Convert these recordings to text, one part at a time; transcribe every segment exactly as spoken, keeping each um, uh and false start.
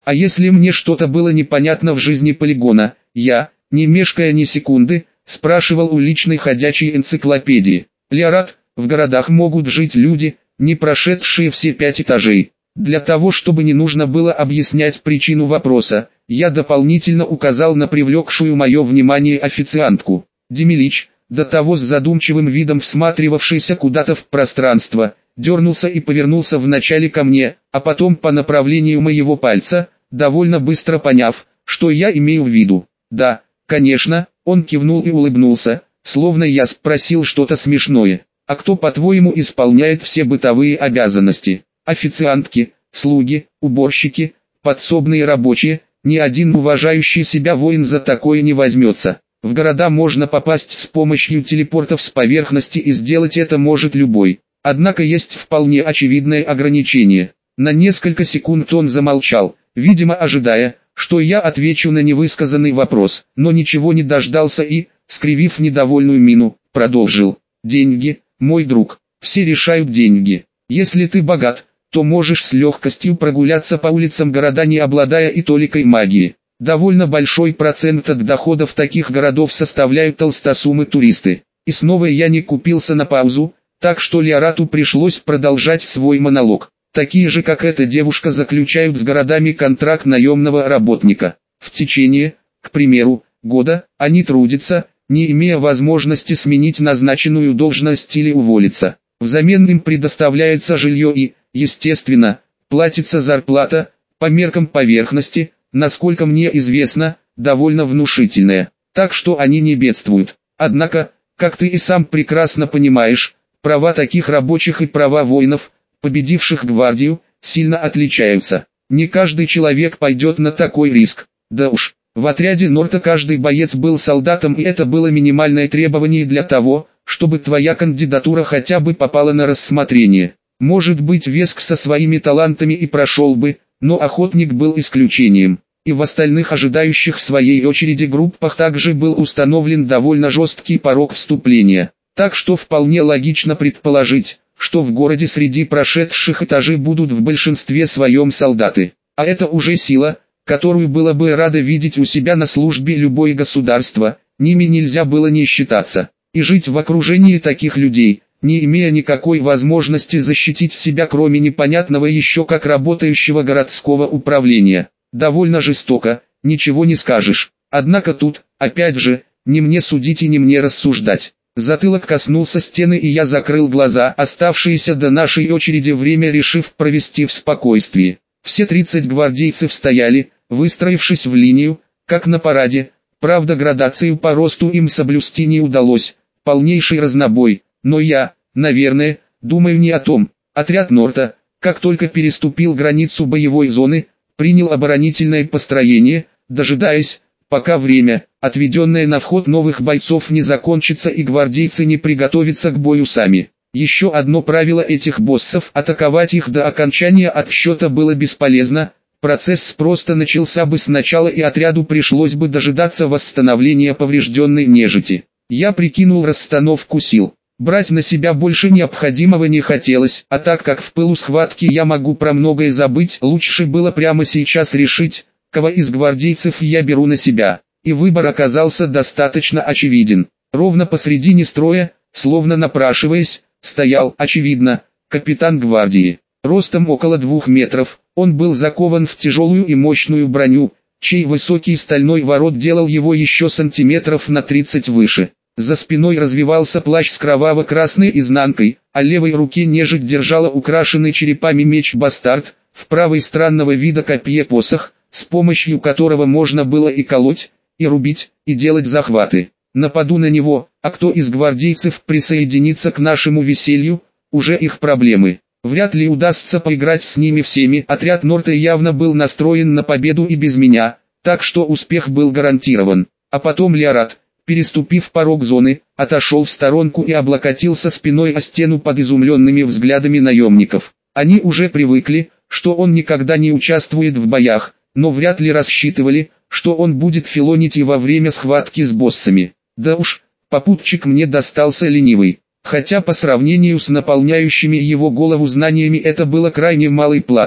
А если мне что-то было непонятно в жизни полигона, я, не мешкая ни секунды, спрашивал у личной ходячей энциклопедии. Леорат, в городах могут жить люди, не прошедшие все пять этажей. Для того, чтобы не нужно было объяснять причину вопроса, я дополнительно указал на привлекшую мое внимание официантку. Демилич, до того с задумчивым видом всматривавшийся куда-то в пространство, дернулся и повернулся вначале ко мне, а потом по направлению моего пальца, довольно быстро поняв, что я имею в виду. Да, конечно, он кивнул и улыбнулся, словно я спросил что-то смешное. А кто, по-твоему, исполняет все бытовые обязанности? Официантки, слуги, уборщики, подсобные рабочие, ни один уважающий себя воин за такое не возьмется. В города можно попасть с помощью телепортов с поверхности, и сделать это может любой. Однако есть вполне очевидное ограничение. На несколько секунд он замолчал, видимо ожидая, что я отвечу на невысказанный вопрос, но ничего не дождался и, скривив недовольную мину, продолжил. Деньги, мой друг, все решают деньги. Если ты богат, то можешь с легкостью прогуляться по улицам города, не обладая и толикой магии. Довольно большой процент от доходов таких городов составляют толстосумы-туристы. И снова я не купился на паузу, так что Леорату пришлось продолжать свой монолог. Такие же, как эта девушка, заключают с городами контракт наемного работника. В течение, к примеру, года, они трудятся, не имея возможности сменить назначенную должность или уволиться. Взамен им предоставляется жилье и, естественно, платится зарплата, по меркам поверхности, насколько мне известно, довольно внушительная. Так что они не бедствуют. Однако, как ты и сам прекрасно понимаешь, права таких рабочих и права воинов, победивших гвардию, сильно отличаются. Не каждый человек пойдет на такой риск. Да уж, в отряде Норта каждый боец был солдатом, и это было минимальное требование для того, чтобы твоя кандидатура хотя бы попала на рассмотрение. Может быть, Веск со своими талантами и прошел бы, но охотник был исключением. И в остальных ожидающих в своей очереди группах также был установлен довольно жесткий порог вступления. Так что вполне логично предположить, что в городе среди прошедших этажи будут в большинстве своем солдаты. А это уже сила, которую было бы радо видеть у себя на службе любое государство, ними нельзя было не считаться. И жить в окружении таких людей, не имея никакой возможности защитить себя, кроме непонятного еще как работающего городского управления. Довольно жестоко, ничего не скажешь. Однако тут, опять же, не мне судить и не мне рассуждать. Затылок коснулся стены, и я закрыл глаза, оставшееся до нашей очереди время решив провести в спокойствии. Все тридцать гвардейцев стояли, выстроившись в линию, как на параде. Правда, градацию по росту им соблюсти не удалось, полнейший разнобой, но я, наверное, думаю не о том. Отряд Норта, как только переступил границу боевой зоны, принял оборонительное построение, дожидаясь, пока время, отведенное на вход новых бойцов, не закончится и гвардейцы не приготовятся к бою сами. Еще одно правило этих боссов – атаковать их до окончания отсчета было бесполезно, процесс просто начался бы сначала, и отряду пришлось бы дожидаться восстановления поврежденной нежити. Я прикинул расстановку сил. Брать на себя больше необходимого не хотелось, а так как в пылу схватки я могу про многое забыть, лучше было прямо сейчас решить, кого из гвардейцев я беру на себя. И выбор оказался достаточно очевиден. Ровно посредине строя, словно напрашиваясь, стоял, очевидно, капитан гвардии. Ростом около двух метров, он был закован в тяжелую и мощную броню, чей высокий стальной ворот делал его еще сантиметров на тридцать выше. За спиной развивался плащ с кроваво-красной изнанкой, а левой руке нежить держала украшенный черепами меч-бастард, в правой странного вида копье-посох, с помощью которого можно было и колоть, и рубить, и делать захваты. Нападу на него, а кто из гвардейцев присоединится к нашему веселью, уже их проблемы. Вряд ли удастся поиграть с ними всеми. Отряд Норта явно был настроен на победу и без меня, так что успех был гарантирован. А потом Леорат, переступив порог зоны, отошел в сторонку и облокотился спиной о стену под изумленными взглядами наемников. Они уже привыкли, что он никогда не участвует в боях, но вряд ли рассчитывали, что он будет филонить и во время схватки с боссами. Да уж, попутчик мне достался ленивый, хотя по сравнению с наполняющими его голову знаниями это было крайне малой платой.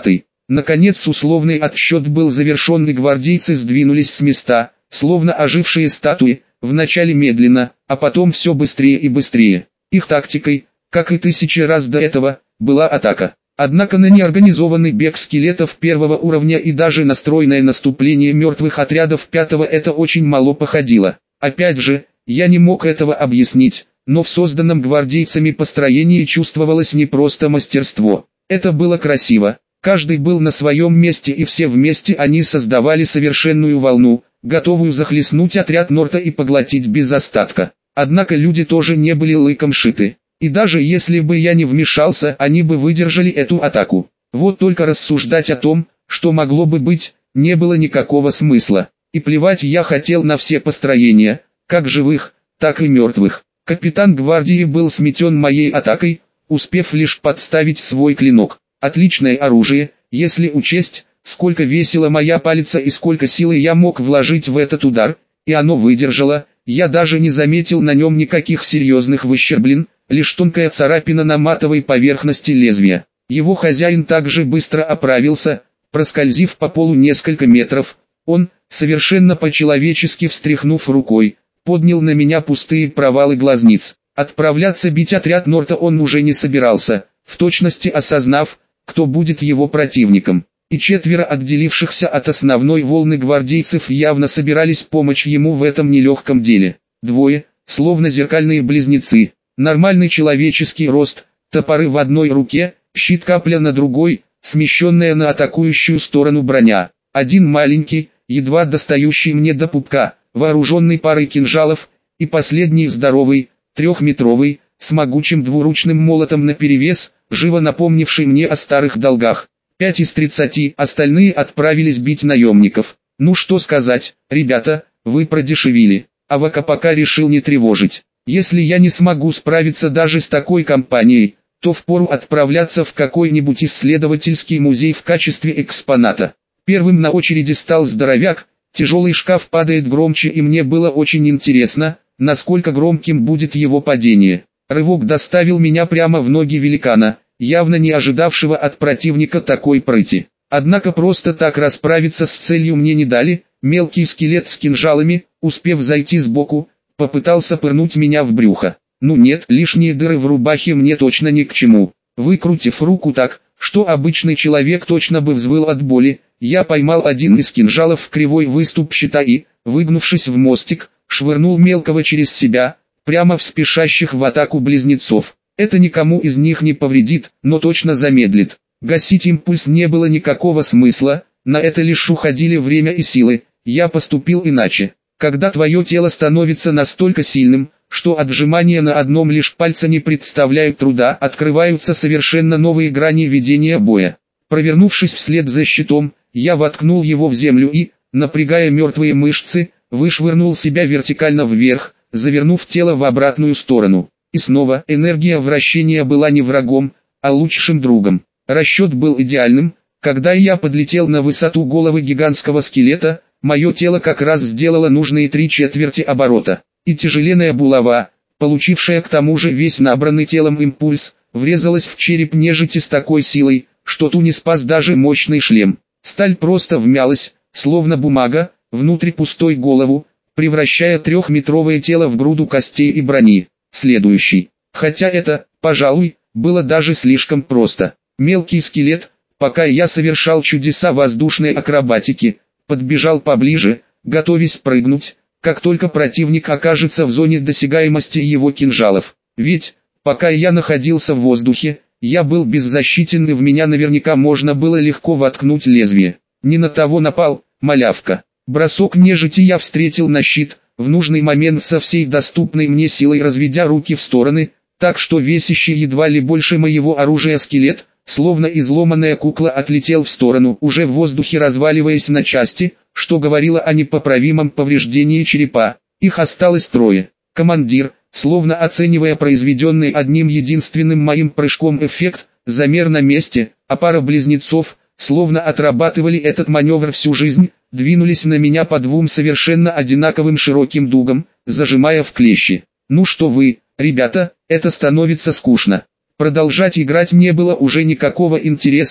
Наконец условный отсчет был завершен и гвардейцы сдвинулись с места, словно ожившие статуи, вначале медленно, а потом все быстрее и быстрее. Их тактикой, как и тысячи раз до этого, была атака. Однако на неорганизованный бег скелетов первого уровня и даже на стройное наступление мертвых отрядов пятого это очень мало походило. Опять же, я не мог этого объяснить, но в созданном гвардейцами построении чувствовалось не просто мастерство. Это было красиво, каждый был на своем месте и все вместе они создавали совершенную волну, готовую захлестнуть отряд Норта и поглотить без остатка. Однако люди тоже не были лыком шиты. И даже если бы я не вмешался, они бы выдержали эту атаку. Вот только рассуждать о том, что могло бы быть, не было никакого смысла. И плевать я хотел на все построения, как живых, так и мертвых. Капитан гвардии был сметен моей атакой, успев лишь подставить свой клинок. Отличное оружие, если учесть, сколько весила моя палица и сколько силы я мог вложить в этот удар, и оно выдержало. Я даже не заметил на нем никаких серьезных выщерблин, лишь тонкая царапина на матовой поверхности лезвия. Его хозяин также быстро оправился, проскользив по полу несколько метров. Он, совершенно по-человечески встряхнув рукой, поднял на меня пустые провалы глазниц. Отправляться бить отряд Норта он уже не собирался, в точности осознав, кто будет его противником. И четверо отделившихся от основной волны гвардейцев явно собирались помочь ему в этом нелегком деле. Двое, словно зеркальные близнецы, нормальный человеческий рост, топоры в одной руке, щит капля на другой, смещенная на атакующую сторону броня. Один маленький, едва достающий мне до пупка, вооруженный парой кинжалов, и последний здоровый, трехметровый, с могучим двуручным молотом наперевес, живо напомнивший мне о старых долгах. Пять из тридцати, остальные отправились бить наемников. Ну что сказать, ребята, вы продешевили. Авака пока решил не тревожить. Если я не смогу справиться даже с такой компанией, то впору отправляться в какой-нибудь исследовательский музей в качестве экспоната. Первым на очереди стал здоровяк, тяжелый шкаф падает громче и мне было очень интересно, насколько громким будет его падение. Рывок доставил меня прямо в ноги великана, явно не ожидавшего от противника такой прыти. Однако просто так расправиться с целью мне не дали, мелкий скелет с кинжалами, успев зайти сбоку, попытался пырнуть меня в брюхо. Ну нет, лишние дыры в рубахе мне точно ни к чему. Выкрутив руку так, что обычный человек точно бы взвыл от боли, я поймал один из кинжалов в кривой выступ щита и, выгнувшись в мостик, швырнул мелкого через себя, прямо в спешащих в атаку близнецов. Это никому из них не повредит, но точно замедлит. Гасить импульс не было никакого смысла, на это лишь уходили время и силы. Я поступил иначе. Когда твое тело становится настолько сильным, что отжимания на одном лишь пальце не представляют труда, открываются совершенно новые грани ведения боя. Провернувшись вслед за щитом, я воткнул его в землю и, напрягая мертвые мышцы, вышвырнул себя вертикально вверх, завернув тело в обратную сторону. И снова энергия вращения была не врагом, а лучшим другом. Расчет был идеальным. Когда я подлетел на высоту головы гигантского скелета, мое тело как раз сделало нужные три четверти оборота. И тяжеленная булава, получившая к тому же весь набранный телом импульс, врезалась в череп нежити с такой силой, что ту не спас даже мощный шлем. Сталь просто вмялась, словно бумага, внутрь пустой голову, превращая трехметровое тело в груду костей и брони. Следующий. Хотя это, пожалуй, было даже слишком просто. Мелкий скелет, пока я совершал чудеса воздушной акробатики, подбежал поближе, готовясь прыгнуть, как только противник окажется в зоне досягаемости его кинжалов. Ведь, пока я находился в воздухе, я был беззащитен и в меня наверняка можно было легко воткнуть лезвие. Не на того напал, малявка. Бросок нежити я встретил на щит, в нужный момент со всей доступной мне силой разведя руки в стороны, так что весящий едва ли больше моего оружия скелет, словно изломанная кукла, отлетел в сторону, уже в воздухе разваливаясь на части, что говорило о непоправимом повреждении черепа. Их осталось трое. Командир, словно оценивая произведенный одним единственным моим прыжком эффект, замер на месте, а пара близнецов, словно отрабатывали этот маневр всю жизнь, двинулись на меня по двум совершенно одинаковым широким дугам, зажимая в клещи. Ну что вы, ребята, это становится скучно. Продолжать играть не было уже никакого интереса,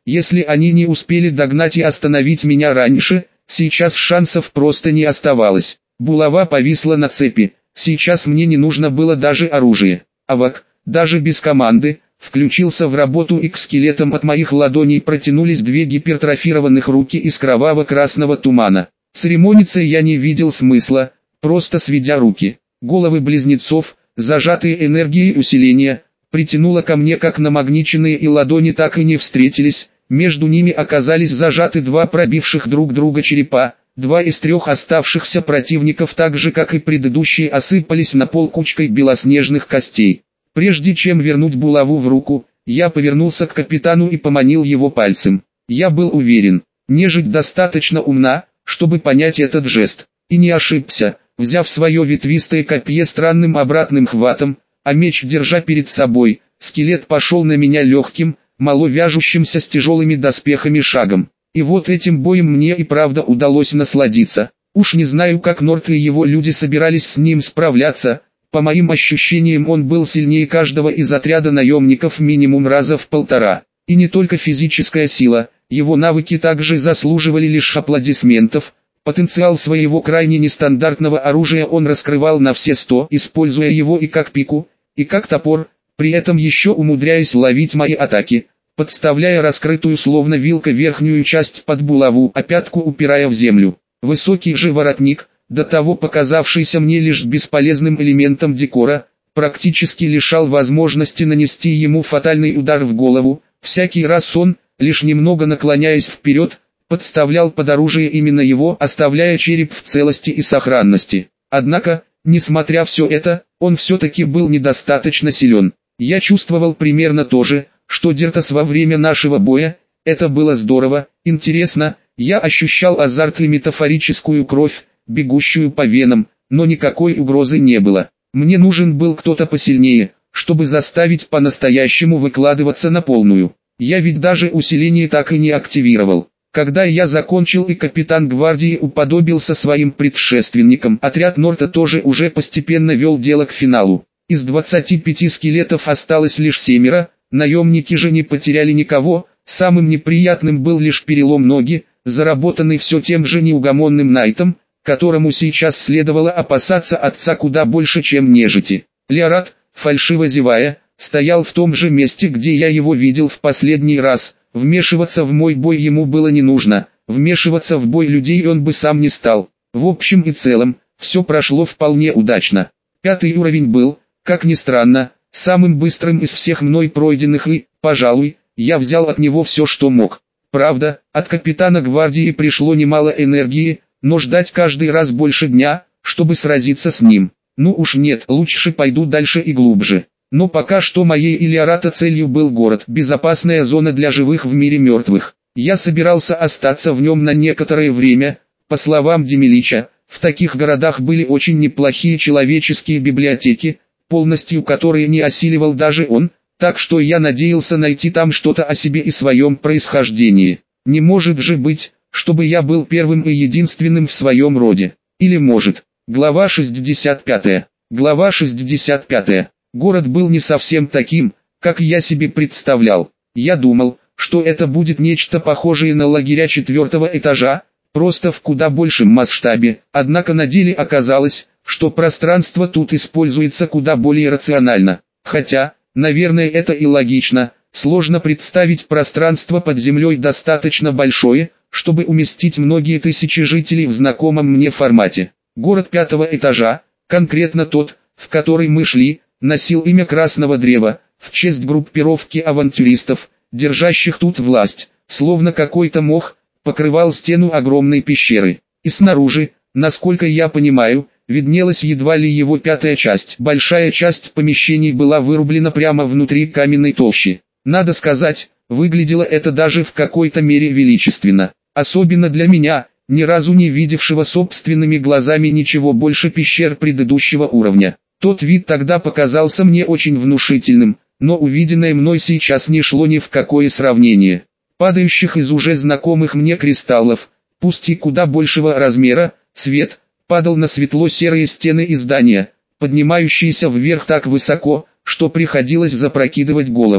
Если они не успели догнать и остановить меня раньше, сейчас шансов просто не оставалось. Булава повисла на цепи, сейчас мне не нужно было даже оружие. Авак, даже без команды, включился в работу и к скелетам от моих ладоней протянулись две гипертрофированных руки из кроваво-красного тумана. Церемониться я не видел смысла, просто сведя руки. Головы близнецов, зажатые энергией усиления, притянуло ко мне как намагниченные, и ладони так и не встретились. Между ними оказались зажаты два пробивших друг друга черепа. Два из трех оставшихся противников, так же как и предыдущие, осыпались на пол кучкой белоснежных костей. Прежде чем вернуть булаву в руку, я повернулся к капитану и поманил его пальцем. Я был уверен, нежить достаточно умна, чтобы понять этот жест. И не ошибся, взяв свое ветвистое копье странным обратным хватом, а меч держа перед собой, скелет пошел на меня легким, мало вяжущимся с тяжелыми доспехами шагом. И вот этим боем мне и правда удалось насладиться. Уж не знаю, как Норт и его люди собирались с ним справляться. По моим ощущениям, он был сильнее каждого из отряда наемников минимум раза в полтора. И не только физическая сила, его навыки также заслуживали лишь аплодисментов. Потенциал своего крайне нестандартного оружия он раскрывал на все сто, используя его и как пику, и как топор, при этом еще умудряясь ловить мои атаки, подставляя раскрытую словно вилка верхнюю часть под булаву, а пятку упирая в землю. Высокий же воротник, до того показавшийся мне лишь бесполезным элементом декора, практически лишал возможности нанести ему фатальный удар в голову. Всякий раз он, лишь немного наклоняясь вперед, подставлял под оружие именно его, оставляя череп в целости и сохранности. Однако, несмотря все это, он все-таки был недостаточно силен. Я чувствовал примерно то же, что Дертас во время нашего боя. Это было здорово, интересно, я ощущал азарт и метафорическую кровь, бегущую по венам, но никакой угрозы не было. Мне нужен был кто-то посильнее, чтобы заставить по-настоящему выкладываться на полную. Я ведь даже усиление так и не активировал. Когда я закончил и капитан гвардии уподобился своим предшественникам, отряд Норта тоже уже постепенно вел дело к финалу. Из двадцати пяти скелетов осталось лишь семеро, наемники же не потеряли никого. Самым неприятным был лишь перелом ноги, заработанный все тем же неугомонным Найтом, которому сейчас следовало опасаться отца куда больше, чем нежити. Леорат, фальшиво зевая, стоял в том же месте, где я его видел в последний раз. Вмешиваться в мой бой ему было не нужно, вмешиваться в бой людей он бы сам не стал. В общем и целом, все прошло вполне удачно. Пятый уровень был, как ни странно, самым быстрым из всех мной пройденных и, пожалуй, я взял от него все, что мог. Правда, от капитана гвардии пришло немало энергии, но ждать каждый раз больше дня, чтобы сразиться с ним. Ну уж нет, лучше пойду дальше и глубже. Но пока что моей Илиарата целью был город, безопасная зона для живых в мире мертвых. Я собирался остаться в нем на некоторое время. По словам Демилича, в таких городах были очень неплохие человеческие библиотеки, полностью которые не осиливал даже он, так что я надеялся найти там что-то о себе и своем происхождении. Не может же быть, чтобы я был первым и единственным в своем роде. Или может. Глава шестьдесят пятая. Глава шестьдесят пятая. Город был не совсем таким, как я себе представлял. Я думал, что это будет нечто похожее на лагеря четвертого этажа, просто в куда большем масштабе. Однако на деле оказалось, что пространство тут используется куда более рационально. Хотя, наверное, это и логично. Сложно представить пространство под землей достаточно большое, чтобы уместить многие тысячи жителей в знакомом мне формате. Город пятого этажа, конкретно тот, в который мы шли, носил имя Красного Древа, в честь группировки авантюристов, держащих тут власть, словно какой-то мох, покрывал стену огромной пещеры. И снаружи, насколько я понимаю, виднелась едва ли его пятая часть. Большая часть помещений была вырублена прямо внутри каменной толщи. Надо сказать, выглядело это даже в какой-то мере величественно. Особенно для меня, ни разу не видевшего собственными глазами ничего больше пещер предыдущего уровня. Тот вид тогда показался мне очень внушительным, но увиденное мной сейчас не шло ни в какое сравнение. Падающих из уже знакомых мне кристаллов, пусть и куда большего размера, свет падал на светло-серые стены и здания, поднимающиеся вверх так высоко, что приходилось запрокидывать голову.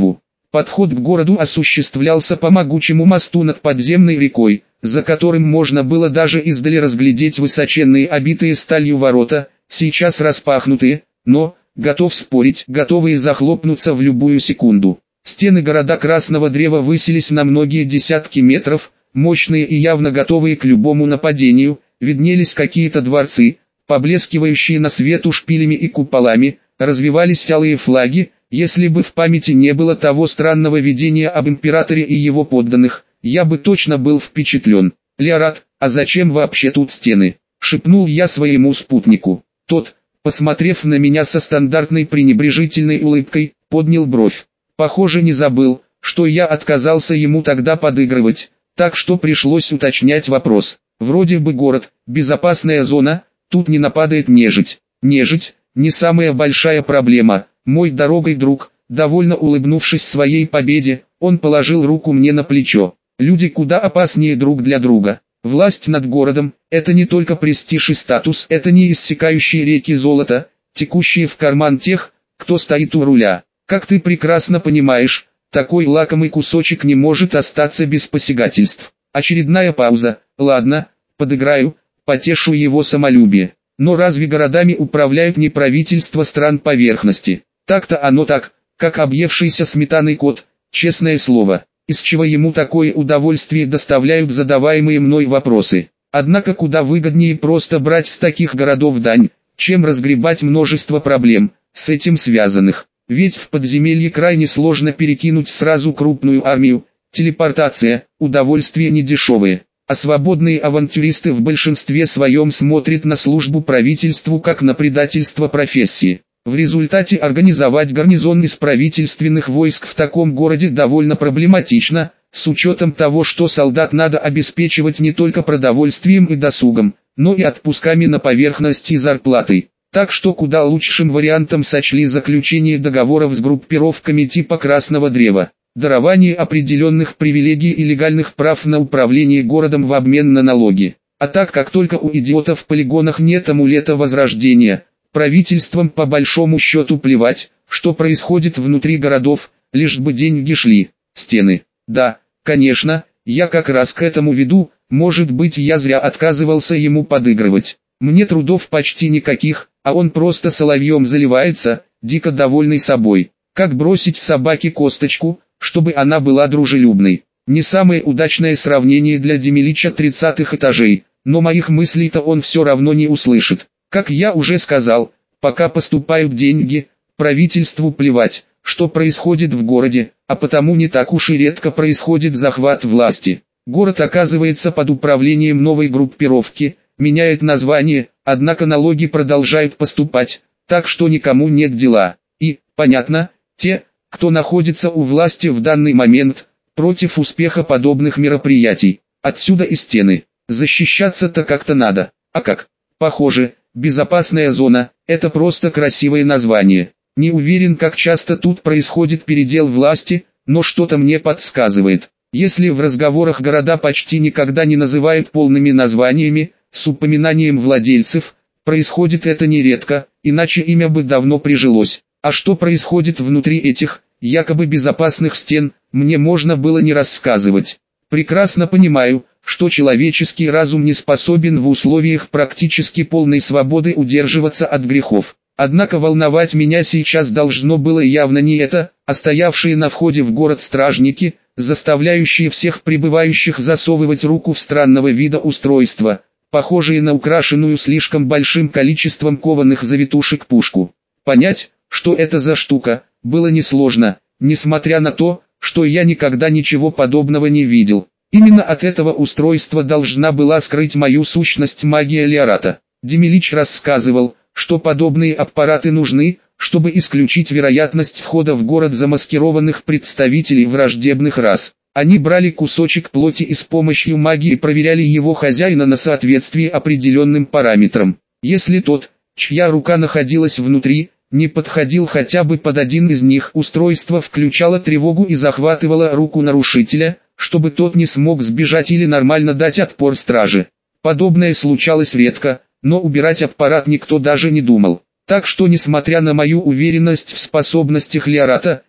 Подход к городу осуществлялся по могучему мосту над подземной рекой, за которым можно было даже издали разглядеть высоченные обитые сталью ворота, сейчас распахнутые, но, готов спорить, готовые захлопнуться в любую секунду. Стены города Красного Древа высились на многие десятки метров, мощные и явно готовые к любому нападению, виднелись какие-то дворцы, поблескивающие на свету шпилями и куполами, развивались алые флаги. Если бы в памяти не было того странного видения об императоре и его подданных, я бы точно был впечатлен. «Леорат, а зачем вообще тут стены?» — шепнул я своему спутнику. Тот, посмотрев на меня со стандартной пренебрежительной улыбкой, поднял бровь. Похоже, не забыл, что я отказался ему тогда подыгрывать, так что пришлось уточнять вопрос. Вроде бы город, безопасная зона, тут не нападает нежить. Нежить — не самая большая проблема. Мой дорогой друг, довольно улыбнувшись своей победе, он положил руку мне на плечо. Люди куда опаснее друг для друга. Власть над городом – это не только престиж и статус, это не иссякающие реки золота, текущие в карман тех, кто стоит у руля. Как ты прекрасно понимаешь, такой лакомый кусочек не может остаться без посягательств. Очередная пауза. Ладно, подыграю, потешу его самолюбие. Но разве городами управляют не правительства стран поверхности? Так-то оно так, как объевшийся сметаной кот, честное слово, из чего ему такое удовольствие доставляют задаваемые мной вопросы. Однако куда выгоднее просто брать с таких городов дань, чем разгребать множество проблем, с этим связанных. Ведь в подземелье крайне сложно перекинуть сразу крупную армию, телепортация, удовольствие недешевое. А свободные авантюристы в большинстве своем смотрят на службу правительству как на предательство профессии. В результате организовать гарнизон из правительственных войск в таком городе довольно проблематично, с учетом того, что солдат надо обеспечивать не только продовольствием и досугом, но и отпусками на поверхность и зарплатой. Так что куда лучшим вариантом сочли заключение договоров с группировками типа Красного Древа, дарование определенных привилегий и легальных прав на управление городом в обмен на налоги. А так как только у идиотов в полигонах нет амулета возрождения, правительствам по большому счету плевать, что происходит внутри городов, лишь бы деньги шли. Стены. Да, конечно, я как раз к этому веду, может быть я зря отказывался ему подыгрывать. Мне трудов почти никаких, а он просто соловьем заливается, дико довольный собой. Как бросить собаке косточку, чтобы она была дружелюбной. Не самое удачное сравнение для Демилича тридцатых этажей, но моих мыслей-то он все равно не услышит. Как я уже сказал, пока поступают деньги, правительству плевать, что происходит в городе, а потому не так уж и редко происходит захват власти. Город оказывается под управлением новой группировки, меняет название, однако налоги продолжают поступать, так что никому нет дела. И, понятно, те, кто находится у власти в данный момент, против успеха подобных мероприятий. Отсюда и стены. Защищаться-то как-то надо. А как? Похоже, безопасная зона – это просто красивое название. Не уверен, как часто тут происходит передел власти, но что-то мне подсказывает. Если в разговорах города почти никогда не называют полными названиями, с упоминанием владельцев, происходит это нередко, иначе имя бы давно прижилось. А что происходит внутри этих, якобы безопасных стен, мне можно было не рассказывать. Прекрасно понимаю, что человеческий разум не способен в условиях практически полной свободы удерживаться от грехов. Однако волновать меня сейчас должно было явно не это, а стоявшие на входе в город стражники, заставляющие всех прибывающих засовывать руку в странного вида устройства, похожие на украшенную слишком большим количеством кованых завитушек пушку. Понять, что это за штука, было несложно, несмотря на то, что я никогда ничего подобного не видел. Именно от этого устройства должна была скрыть мою сущность магия Леората. Демилич рассказывал, что подобные аппараты нужны, чтобы исключить вероятность входа в город замаскированных представителей враждебных рас. Они брали кусочек плоти и с помощью магии проверяли его хозяина на соответствие определенным параметрам. Если тот, чья рука находилась внутри, не подходил хотя бы под один из них, устройство включало тревогу и захватывало руку нарушителя, чтобы тот не смог сбежать или нормально дать отпор страже. Подобное случалось редко, но убирать аппарат никто даже не думал. Так что, несмотря на мою уверенность в способностях Леората,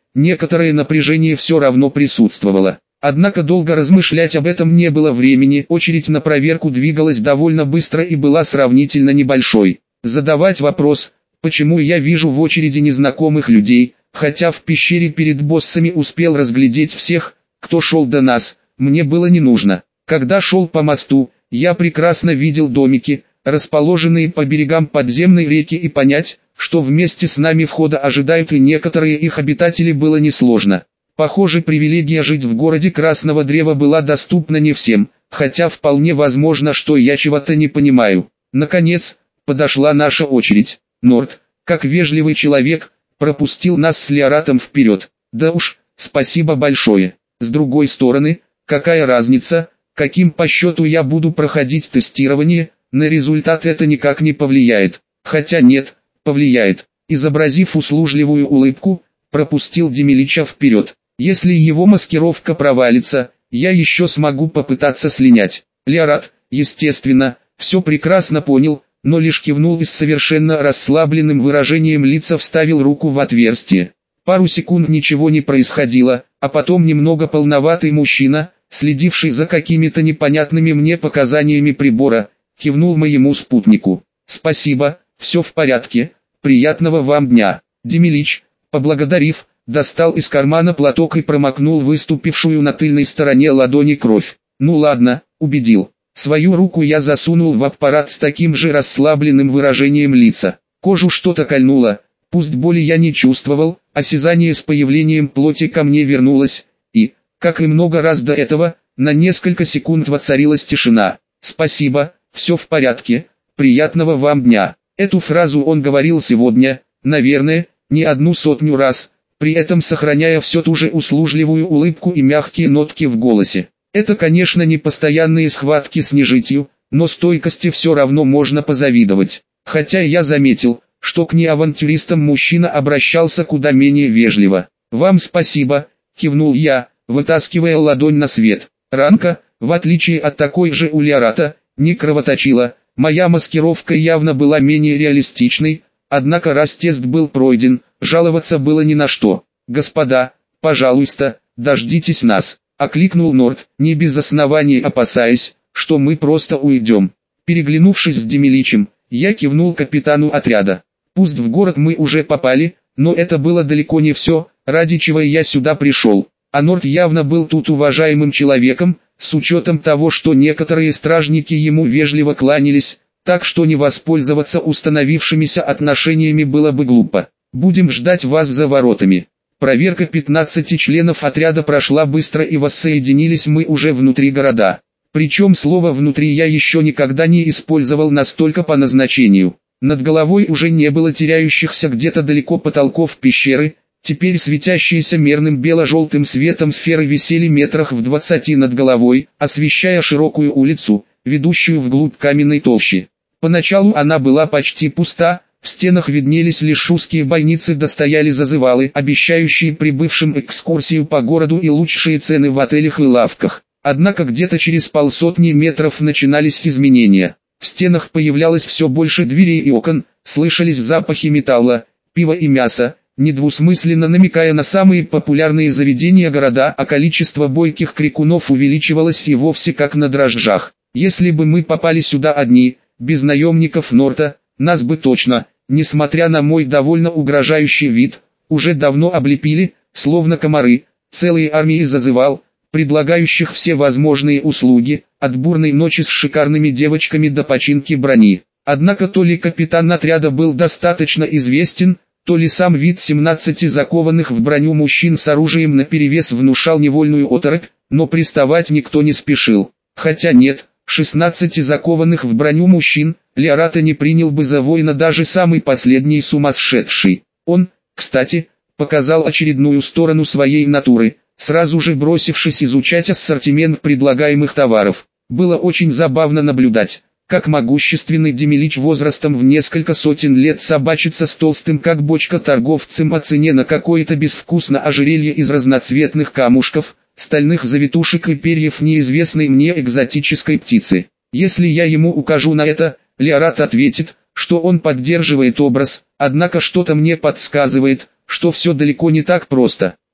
некоторое напряжение все равно присутствовало. Однако долго размышлять об этом не было времени, очередь на проверку двигалась довольно быстро и была сравнительно небольшой. Задавать вопрос, почему я вижу в очереди незнакомых людей, хотя в пещере перед боссами успел разглядеть всех, кто шел до нас, мне было не нужно. Когда шел по мосту, я прекрасно видел домики, расположенные по берегам подземной реки, и понять, что вместе с нами входа ожидают и некоторые их обитатели, было несложно. Похоже, привилегия жить в городе Красного Древа была доступна не всем, хотя вполне возможно, что я чего-то не понимаю. Наконец, подошла наша очередь. Норт, как вежливый человек, пропустил нас с Лиаратом вперед. Да уж, спасибо большое. С другой стороны, какая разница, каким по счету я буду проходить тестирование, на результат это никак не повлияет. Хотя нет, повлияет. Изобразив услужливую улыбку, пропустил Демилича вперед. Если его маскировка провалится, я еще смогу попытаться слинять. Лиарат, естественно, все прекрасно понял, но лишь кивнул и с совершенно расслабленным выражением лица вставил руку в отверстие. Пару секунд ничего не происходило, а потом немного полноватый мужчина, следивший за какими-то непонятными мне показаниями прибора, кивнул моему спутнику. «Спасибо, все в порядке, приятного вам дня». Демилич, поблагодарив, достал из кармана платок и промокнул выступившую на тыльной стороне ладони кровь. «Ну ладно, убедил». Свою руку я засунул в аппарат с таким же расслабленным выражением лица. Кожу что-то кольнуло, пусть боли я не чувствовал, осязание с появлением плоти ко мне вернулось, и, как и много раз до этого, на несколько секунд воцарилась тишина. «Спасибо, все в порядке, приятного вам дня». Эту фразу он говорил сегодня, наверное, не одну сотню раз, при этом сохраняя все ту же услужливую улыбку и мягкие нотки в голосе. Это, конечно, не постоянные схватки с нежитью, но стойкости все равно можно позавидовать. Хотя я заметил, что к неавантюристам мужчина обращался куда менее вежливо. «Вам спасибо», — кивнул я, вытаскивая ладонь на свет. Ранка, в отличие от такой же у Лиарата, не кровоточила, моя маскировка явно была менее реалистичной, однако раз тест был пройден, жаловаться было ни на что. «Господа, пожалуйста, дождитесь нас», — окликнул Норт, не без оснований опасаясь, что мы просто уйдем. Переглянувшись с Демиличем, я кивнул капитану отряда. Пусть в город мы уже попали, но это было далеко не все, ради чего я сюда пришел. А Норт явно был тут уважаемым человеком, с учетом того, что некоторые стражники ему вежливо кланялись, так что не воспользоваться установившимися отношениями было бы глупо. «Будем ждать вас за воротами». Проверка пятнадцати членов отряда прошла быстро, и воссоединились мы уже внутри города. Причем слово «внутри» я еще никогда не использовал настолько по назначению. Над головой уже не было теряющихся где-то далеко потолков пещеры, теперь светящиеся мерным бело-желтым светом сферы висели метрах в двадцати над головой, освещая широкую улицу, ведущую вглубь каменной толщи. Поначалу она была почти пуста, в стенах виднелись лишь узкие бойницы да стояли зазывалы, обещающие прибывшим экскурсию по городу и лучшие цены в отелях и лавках. Однако где-то через полсотни метров начинались изменения. В стенах появлялось все больше дверей и окон, слышались запахи металла, пива и мяса, недвусмысленно намекая на самые популярные заведения города, а количество бойких крикунов увеличивалось и вовсе как на дрожжах. Если бы мы попали сюда одни, без наемников Норта, нас бы точно, несмотря на мой довольно угрожающий вид, уже давно облепили, словно комары, целые армии зазывал, предлагающих все возможные услуги, от бурной ночи с шикарными девочками до починки брони. Однако то ли капитан отряда был достаточно известен, то ли сам вид семнадцати закованных в броню мужчин с оружием наперевес внушал невольную оторопь, но приставать никто не спешил. Хотя нет, шестнадцати закованных в броню мужчин, Лиарата не принял бы за воина даже самый последний сумасшедший. Он, кстати, показал очередную сторону своей натуры, сразу же бросившись изучать ассортимент предлагаемых товаров. Было очень забавно наблюдать, как могущественный Демилич возрастом в несколько сотен лет собачится с толстым как бочка торговцем о цене на какое-то безвкусное ожерелье из разноцветных камушков, стальных завитушек и перьев неизвестной мне экзотической птицы. Если я ему укажу на это, Лиарат ответит, что он поддерживает образ, однако что-то мне подсказывает, что все далеко не так просто.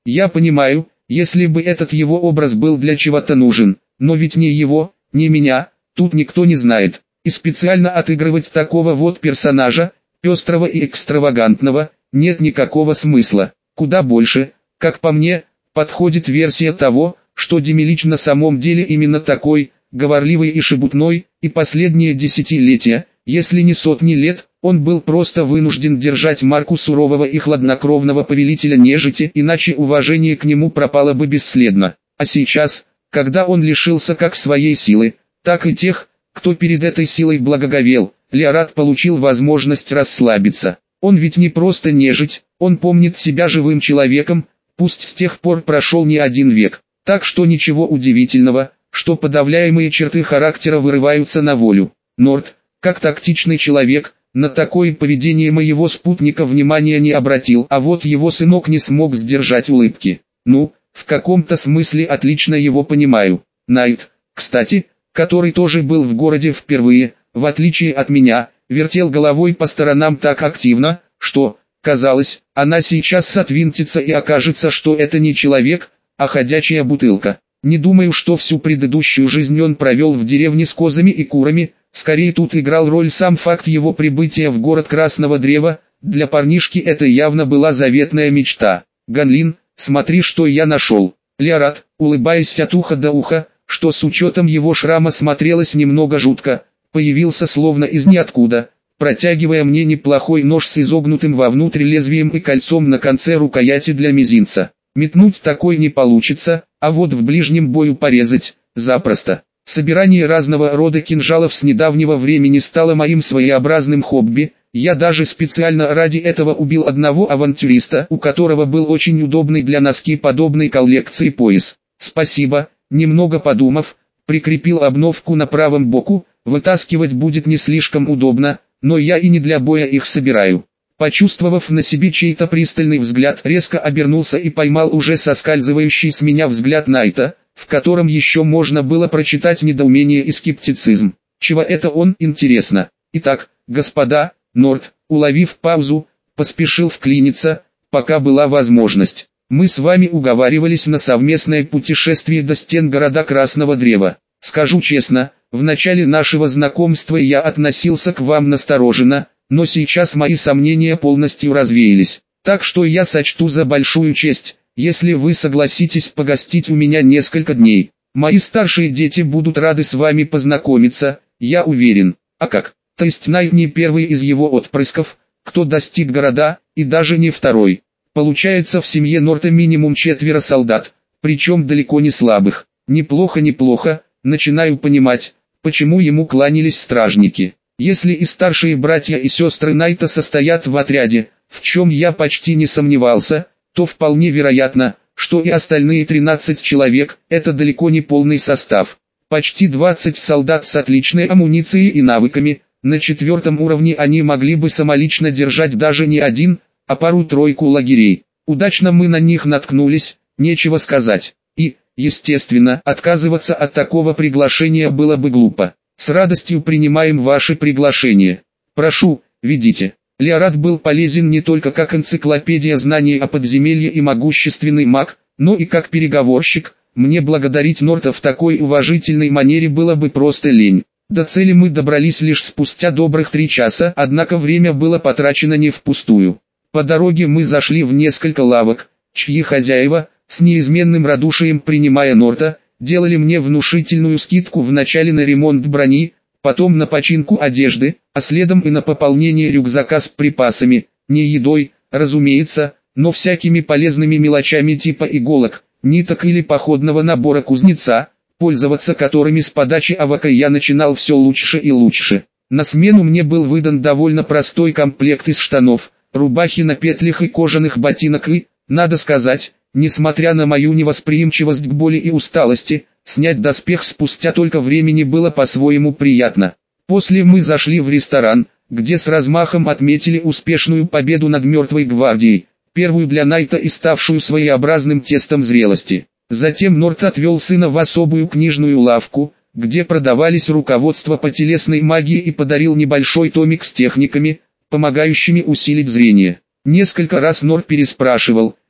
Я понимаю, если бы этот его образ был для чего-то нужен, но ведь ни его, ни меня, тут никто не знает. И специально отыгрывать такого вот персонажа, пестрого и экстравагантного, нет никакого смысла. Куда больше, как по мне, подходит версия того, что Демилич на самом деле именно такой, говорливый и шебутной, и последние десятилетия, если не сотни лет, он был просто вынужден держать марку сурового и хладнокровного повелителя нежити, иначе уважение к нему пропало бы бесследно. А сейчас, когда он лишился как своей силы, так и тех, кто перед этой силой благоговел, Леорат получил возможность расслабиться. Он ведь не просто нежить, он помнит себя живым человеком, пусть с тех пор прошел не один век. Так что ничего удивительного, что подавляемые черты характера вырываются на волю. Норт, как тактичный человек, на такое поведение моего спутника внимания не обратил, а вот его сынок не смог сдержать улыбки. Ну, в каком-то смысле отлично его понимаю. Найт, кстати, который тоже был в городе впервые, в отличие от меня, вертел головой по сторонам так активно, что, казалось, она сейчас отвинтится и окажется, что это не человек, а ходячая бутылка. Не думаю, что всю предыдущую жизнь он провел в деревне с козами и курами, скорее тут играл роль сам факт его прибытия в город Красного Древа, для парнишки это явно была заветная мечта. Ганлин, смотри, что я нашел. Леорат, улыбаясь от уха до уха, что с учетом его шрама смотрелось немного жутко, появился словно из ниоткуда, протягивая мне неплохой нож с изогнутым вовнутрь лезвием и кольцом на конце рукояти для мизинца. Метнуть такой не получится, а вот в ближнем бою порезать – запросто. Собирание разного рода кинжалов с недавнего времени стало моим своеобразным хобби, я даже специально ради этого убил одного авантюриста, у которого был очень удобный для носки подобной коллекции пояс. Спасибо, немного подумав, прикрепил обновку на правом боку, вытаскивать будет не слишком удобно, но я и не для боя их собираю. Почувствовав на себе чей-то пристальный взгляд, резко обернулся и поймал уже соскальзывающий с меня взгляд Найта, в котором еще можно было прочитать недоумение и скептицизм. Чего это он, интересно? Итак, господа, Норт, уловив паузу, поспешил вклиниться, пока была возможность. Мы с вами уговаривались на совместное путешествие до стен города Красного Древа. Скажу честно, в начале нашего знакомства я относился к вам настороженно, но сейчас мои сомнения полностью развеялись. Так что я сочту за большую честь, если вы согласитесь погостить у меня несколько дней. Мои старшие дети будут рады с вами познакомиться, я уверен. А как? То есть Найт не первый из его отпрысков, кто достиг города, и даже не второй. Получается, в семье Норта минимум четверо солдат, причем далеко не слабых. Неплохо, неплохо, начинаю понимать, почему ему кланялись стражники. Если и старшие братья и сестры Найта состоят в отряде, в чем я почти не сомневался, то вполне вероятно, что и остальные тринадцать человек – это далеко не полный состав. Почти двадцать солдат с отличной амуницией и навыками, на четвертом уровне они могли бы самолично держать даже не один, а пару-тройку лагерей. Удачно мы на них наткнулись, нечего сказать. И, естественно, отказываться от такого приглашения было бы глупо. С радостью принимаем ваше приглашение. Прошу, ведите. Леорат был полезен не только как энциклопедия знаний о подземелье и могущественный маг, но и как переговорщик. Мне благодарить Норта в такой уважительной манере было бы просто лень. До цели мы добрались лишь спустя добрых три часа, однако время было потрачено не впустую. По дороге мы зашли в несколько лавок, чьи хозяева, с неизменным радушием принимая Норта, делали мне внушительную скидку вначале на ремонт брони, потом на починку одежды, а следом и на пополнение рюкзака с припасами, не едой, разумеется, но всякими полезными мелочами типа иголок, ниток или походного набора кузнеца, пользоваться которыми с подачи Авака я начинал все лучше и лучше. На смену мне был выдан довольно простой комплект из штанов, рубахи на петлях и кожаных ботинок и, надо сказать, несмотря на мою невосприимчивость к боли и усталости, снять доспех спустя только времени было по-своему приятно. После мы зашли в ресторан, где с размахом отметили успешную победу над мертвой гвардией, первую для Найта и ставшую своеобразным тестом зрелости. Затем Норт отвел сына в особую книжную лавку, где продавались руководства по телесной магии, и подарил небольшой томик с техниками, помогающими усилить зрение. Несколько раз Норт переспрашивал,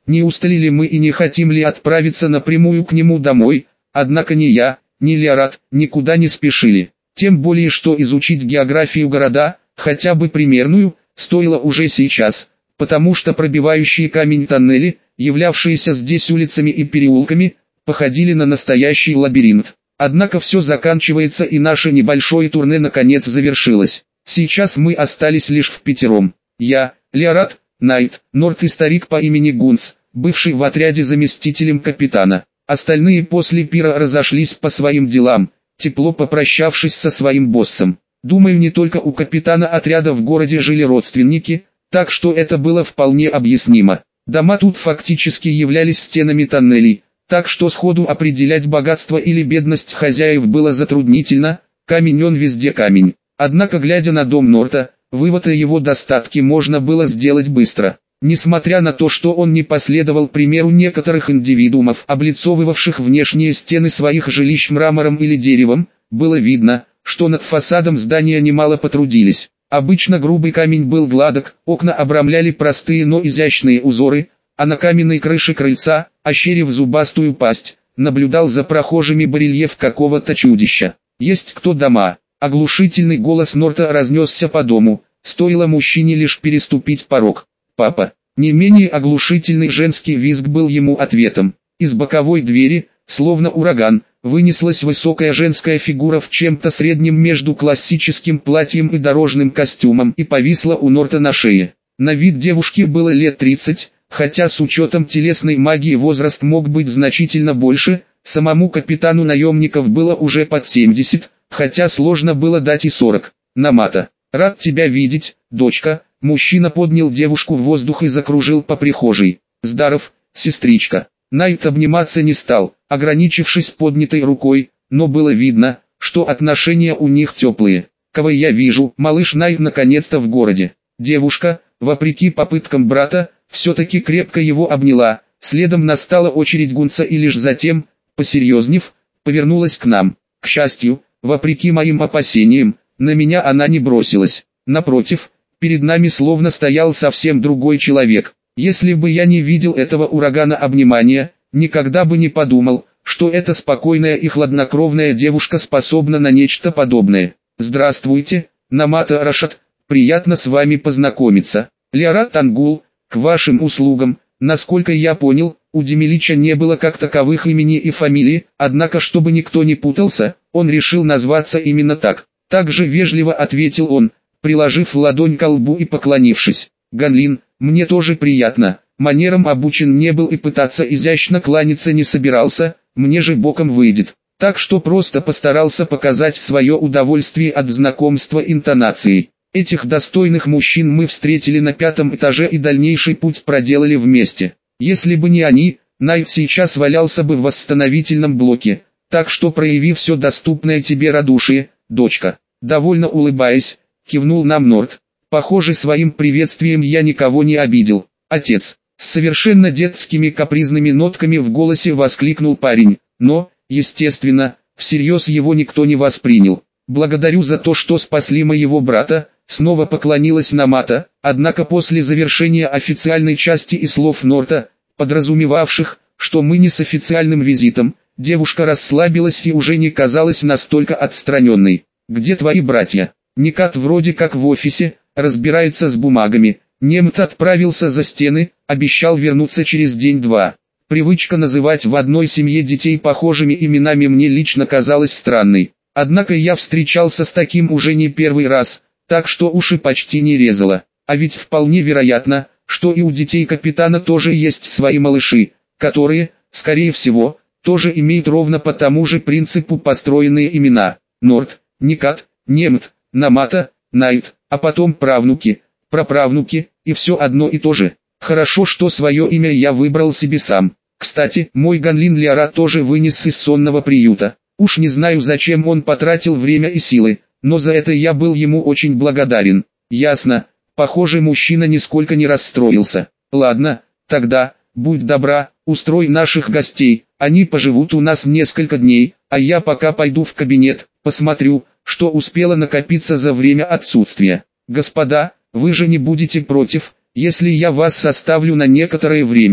Не устали ли мы и не хотим ли отправиться напрямую к нему домой, однако ни я, ни Лиарат никуда не спешили. Тем более что изучить географию города, хотя бы примерную, стоило уже сейчас, потому что пробивающие камень тоннели, являвшиеся здесь улицами и переулками, походили на настоящий лабиринт. Однако все заканчивается и наше небольшое турне наконец завершилось. Сейчас мы остались лишь впятером. Я, Лиарат, Найт, Норт и старик по имени Гунц, бывший в отряде заместителем капитана. Остальные после пира разошлись по своим делам, тепло попрощавшись со своим боссом. Думаю, не только у капитана отряда в городе жили родственники, так что это было вполне объяснимо. Дома тут фактически являлись стенами тоннелей, так что сходу определять богатство или бедность хозяев было затруднительно, камень он везде камень. Однако глядя на дом Норта, вывод о его достатке можно было сделать быстро. Несмотря на то, что он не последовал примеру некоторых индивидуумов, облицовывавших внешние стены своих жилищ мрамором или деревом, было видно, что над фасадом здания немало потрудились. Обычно грубый камень был гладок, окна обрамляли простые, но изящные узоры, а на каменной крыше крыльца, ощерив зубастую пасть, наблюдал за прохожими барельеф какого-то чудища. «Есть кто дома?» Оглушительный голос Норта разнесся по дому, стоило мужчине лишь переступить порог. «Папа!» Не менее оглушительный женский визг был ему ответом. Из боковой двери, словно ураган, вынеслась высокая женская фигура в чем-то среднем между классическим платьем и дорожным костюмом и повисла у Норта на шее. На вид девушки было лет тридцать, хотя с учетом телесной магии возраст мог быть значительно больше, самому капитану наемников было уже под семьдесят, хотя сложно было дать и сорок. «Намата, рад тебя видеть, дочка». Мужчина поднял девушку в воздух и закружил по прихожей. «Здаров, сестричка». Найт обниматься не стал, ограничившись поднятой рукой, но было видно, что отношения у них теплые. «Кого я вижу?» Малыш Найт наконец-то в городе. Девушка, вопреки попыткам брата, все-таки крепко его обняла, следом настала очередь Гунца и лишь затем, посерьезнев, повернулась к нам. К счастью, вопреки моим опасениям, на меня она не бросилась. Напротив, перед нами словно стоял совсем другой человек. Если бы я не видел этого урагана обнимания, никогда бы не подумал, что эта спокойная и хладнокровная девушка способна на нечто подобное. «Здравствуйте, Намата Рашад, приятно с вами познакомиться. Лиарат Ангул, к вашим услугам». Насколько я понял, у Демилича не было как таковых имени и фамилии, однако чтобы никто не путался, он решил назваться именно так. Также вежливо ответил он, приложив ладонь ко лбу и поклонившись. «Ганлин, мне тоже приятно, манерам обучен не был и пытаться изящно кланяться не собирался, мне же боком выйдет. Так что просто постарался показать свое удовольствие от знакомства интонацией». Этих достойных мужчин мы встретили на пятом этаже и дальнейший путь проделали вместе. Если бы не они, Найт сейчас валялся бы в восстановительном блоке, так что прояви все доступное тебе радушие, дочка. Довольно улыбаясь, кивнул нам Норт. Похоже, своим приветствием я никого не обидел. Отец, с совершенно детскими капризными нотками в голосе воскликнул парень, но, естественно, всерьез его никто не воспринял. Благодарю за то, что спасли моего брата. Снова поклонилась Намата, однако после завершения официальной части и слов Норта, подразумевавших, что мы не с официальным визитом, девушка расслабилась и уже не казалась настолько отстраненной. «Где твои братья?» Никат вроде как в офисе, разбирается с бумагами. Немт отправился за стены, обещал вернуться через день-два. Привычка называть в одной семье детей похожими именами мне лично казалась странной. Однако я встречался с таким уже не первый раз, так что уши почти не резало. А ведь вполне вероятно, что и у детей капитана тоже есть свои малыши, которые, скорее всего, тоже имеют ровно по тому же принципу построенные имена. Норт, Никат, Немт, Намата, Найт, а потом правнуки, праправнуки, и все одно и то же. Хорошо, что свое имя я выбрал себе сам. Кстати, мой Ганлин Лиара тоже вынес из сонного приюта. Уж не знаю, зачем он потратил время и силы, но за это я был ему очень благодарен. Ясно, похоже, мужчина нисколько не расстроился. Ладно, тогда, будь добра, устрой наших гостей, они поживут у нас несколько дней, а я пока пойду в кабинет, посмотрю, что успело накопиться за время отсутствия. Господа, вы же не будете против, если я вас составлю на некоторое время?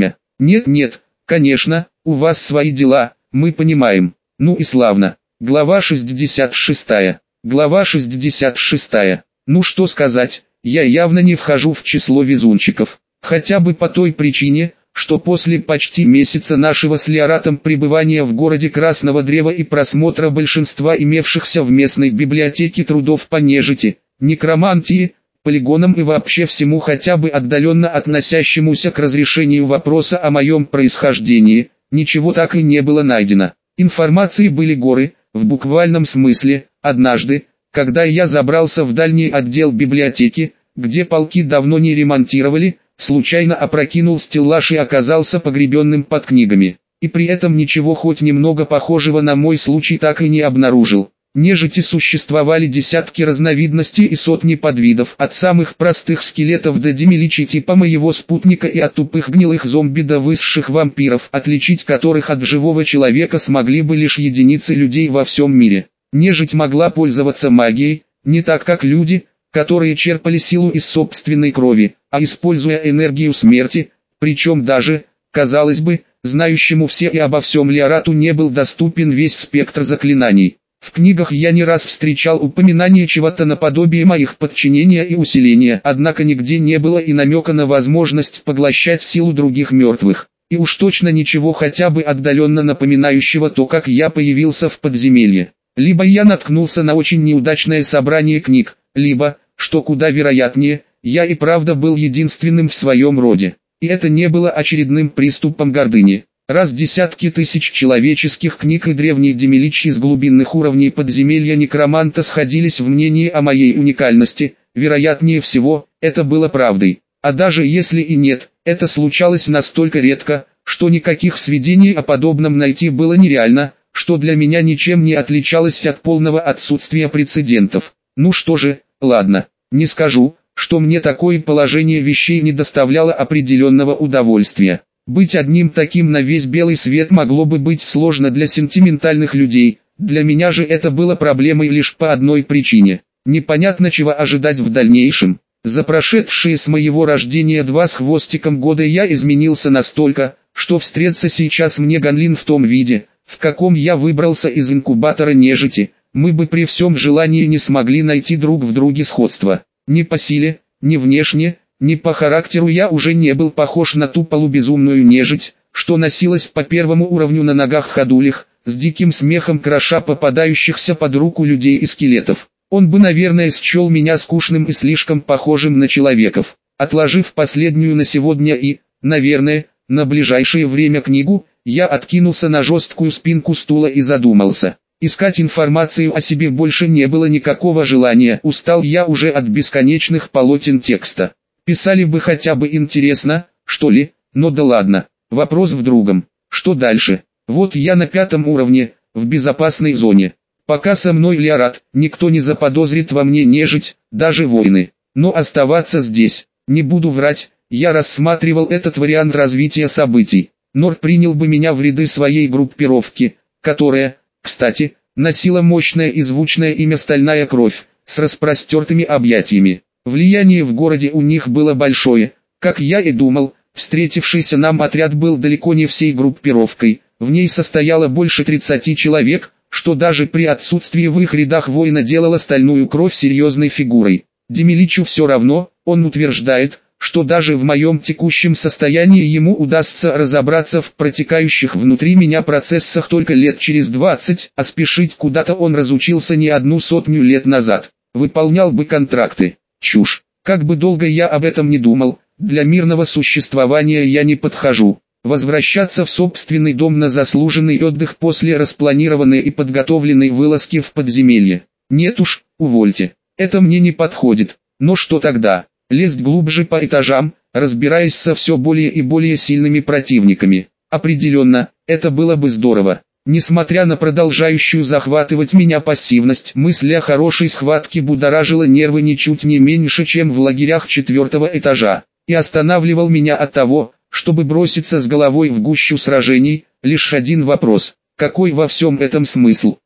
Нет-нет, конечно, у вас свои дела, мы понимаем. Ну и славно. Глава шестьдесят шестая. Глава шестьдесят шестая. Ну что сказать, я явно не вхожу в число везунчиков. Хотя бы по той причине, что после почти месяца нашего с Лиаратом пребывания в городе Красного Древа и просмотра большинства имевшихся в местной библиотеке трудов по нежити, некромантии, полигонам и вообще всему хотя бы отдаленно относящемуся к разрешению вопроса о моем происхождении, ничего так и не было найдено. Информации были горы, в буквальном смысле. Однажды, когда я забрался в дальний отдел библиотеки, где полки давно не ремонтировали, случайно опрокинул стеллаж и оказался погребенным под книгами. И при этом ничего хоть немного похожего на мой случай так и не обнаружил. Нежити существовали десятки разновидностей и сотни подвидов, от самых простых скелетов до демиличей типа моего спутника и от тупых гнилых зомби до высших вампиров, отличить которых от живого человека смогли бы лишь единицы людей во всем мире. Нежить могла пользоваться магией, не так как люди, которые черпали силу из собственной крови, а используя энергию смерти, причем даже, казалось бы, знающему все и обо всем Лиарату не был доступен весь спектр заклинаний. В книгах я не раз встречал упоминание чего-то наподобие моих подчинения и усиления, однако нигде не было и намека на возможность поглощать силу других мертвых. И уж точно ничего хотя бы отдаленно напоминающего то, как я появился в подземелье. Либо я наткнулся на очень неудачное собрание книг, либо, что куда вероятнее, я и правда был единственным в своем роде. И это не было очередным приступом гордыни. Раз десятки тысяч человеческих книг и древних демилич из глубинных уровней подземелья некроманта сходились в мнении о моей уникальности, вероятнее всего, это было правдой. А даже если и нет, это случалось настолько редко, что никаких сведений о подобном найти было нереально, что для меня ничем не отличалось от полного отсутствия прецедентов. Ну что же, ладно, не скажу, что мне такое положение вещей не доставляло определенного удовольствия. Быть одним таким на весь белый свет могло бы быть сложно для сентиментальных людей, для меня же это было проблемой лишь по одной причине. Непонятно чего ожидать в дальнейшем. За прошедшие с моего рождения два с хвостиком года я изменился настолько, что встретиться сейчас мне Ганлин в том виде, в каком я выбрался из инкубатора нежити, мы бы при всем желании не смогли найти друг в друге сходства. Ни по силе, ни внешне, ни по характеру я уже не был похож на ту полубезумную нежить, что носилась по первому уровню на ногах-ходулях, с диким смехом кроша попадающихся под руку людей и скелетов. Он бы, наверное, счел меня скучным и слишком похожим на человеков. Отложив последнюю на сегодня и, наверное, на ближайшее время книгу, я откинулся на жесткую спинку стула и задумался. Искать информацию о себе больше не было никакого желания, устал я уже от бесконечных полотен текста. Писали бы хотя бы интересно, что ли, но да ладно, вопрос в другом. Что дальше? Вот я на пятом уровне, в безопасной зоне. Пока со мной Лиарат, никто не заподозрит во мне нежить, даже воины. Но оставаться здесь, не буду врать, я рассматривал этот вариант развития событий. Нор принял бы меня в ряды своей группировки, которая, кстати, носила мощное и звучное имя «Стальная кровь», с распростертыми объятиями. Влияние в городе у них было большое, как я и думал, встретившийся нам отряд был далеко не всей группировкой, в ней состояло больше тридцати человек, что даже при отсутствии в их рядах воина делало Стальную кровь серьезной фигурой. Демиличу все равно, он утверждает, что даже в моем текущем состоянии ему удастся разобраться в протекающих внутри меня процессах только лет через двадцать, а спешить куда-то он разучился не одну сотню лет назад. Выполнял бы контракты. Чушь. Как бы долго я об этом не думал, для мирного существования я не подхожу. Возвращаться в собственный дом на заслуженный отдых после распланированной и подготовленной вылазки в подземелье. Нет уж, увольте. Это мне не подходит. Но что тогда? Лезть глубже по этажам, разбираясь со все более и более сильными противниками. Определенно, это было бы здорово. Несмотря на продолжающую захватывать меня пассивность, мысль о хорошей схватке будоражила нервы ничуть не меньше, чем в лагерях четвертого этажа, и останавливал меня от того, чтобы броситься с головой в гущу сражений, лишь один вопрос: какой во всем этом смысл?